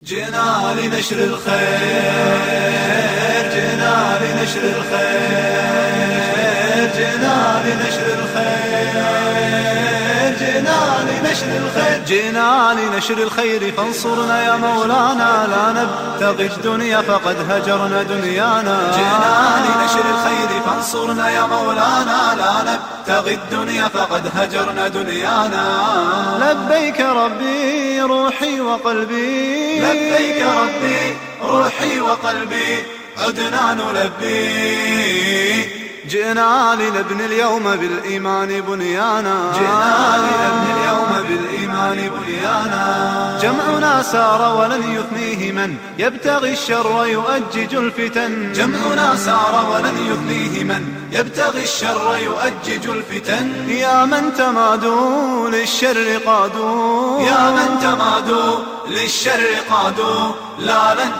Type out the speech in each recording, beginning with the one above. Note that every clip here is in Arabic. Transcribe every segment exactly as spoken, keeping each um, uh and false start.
جئنا لنشر الخير، جئنا لنشر الخير، جئنا لنشر الخير، جئنا لنشر الخير، جئنا لنشر الخير فانصرنا يا مولانا، لا نبتغي الدنيا فقد هجرنا دنيانا. جئنا لنشر الخير فانصرنا يا مولانا، لا نبتغي الدنيا فقد هجرنا دنيانا. لبيك ربي روحي وقلبي، لبيك ربي روحي وقلبي، عدنا نلبي. جئنا لنبني اليوم بالإيمان بنيانا، جئنا لنبني اليوم بالإيمان بنيانا. جمعنا سار ولن يثنيه من يبتغي الشر يؤجج الفتن، جمعنا سار ولن يثنيه من يبتغي الشر يؤجج الفتن. يا من تمادوا للشر قادوا، يا من تمادوا للشر قادوا، لا لن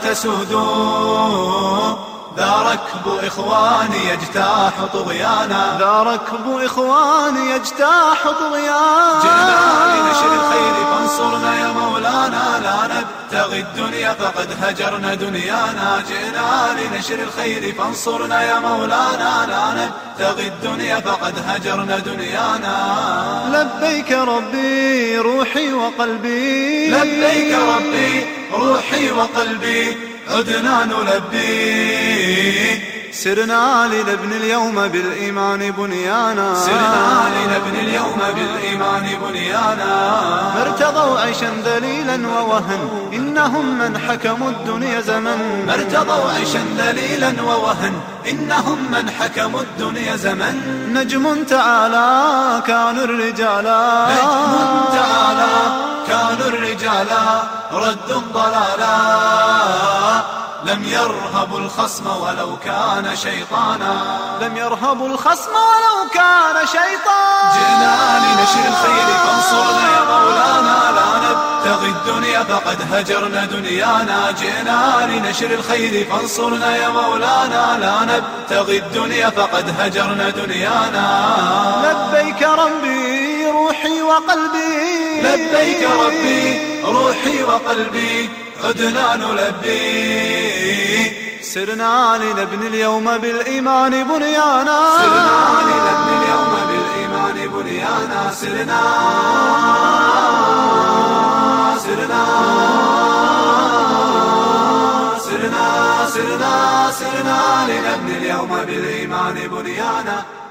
تسودوا. ذا ركب إخواني يجتاح طغيانا، ذا ركب إخواني يجتاح طغيانا. جئنا لنشر الخير فانصرنا يا مولانا، لا نبتغي الدنيا فقد هجرنا دنيانا. جئنا لنشر الخير فانصرنا يا مولانا، لا نبتغي الدنيا فقد هجرنا دنيانا. لبيك ربي روحي وقلبي، لبيك ربي روحي وقلبي، عدنا نلبي. سرنا لنبني اليوم بالإيمان بنيانا، سرنا لنبني اليوم بالإيمان بنيانا. ما ارتضوا عيشا ذليلا ووهن، إنهم من حكموا الدنيا زمن. ما ارتضوا عيشا ذليلا ووهن، إنهم من حكموا الدنيا زمن. نجم تعالى كانوا الرجالا، نجم تعالى كانوا الرجالا، ردوا الضلالا. لم يرهبوا الخصم ولو كان شيطانا، لم يرهبوا الخصم ولو كان شيطانا. جئنا لنشر الخير فانصرنا يا مولانا، لا نبتغي الدنيا فقد هجرنا دنيانا. جئنا لنشر الخير فانصرنا يا مولانا، لا نبتغي الدنيا فقد هجرنا دنيانا. لبيك ربي روحي وقلبي، لبيك ربي روحي وقلبي، عدنا نلبي. سرنا لنبني اليوم بالإيمان بنيانا، سرنا لنبني اليوم بالإيمان بنيانا. سرنا سرنا سرنا سرنا سرنا لنبني اليوم بالإيمان بنيانا.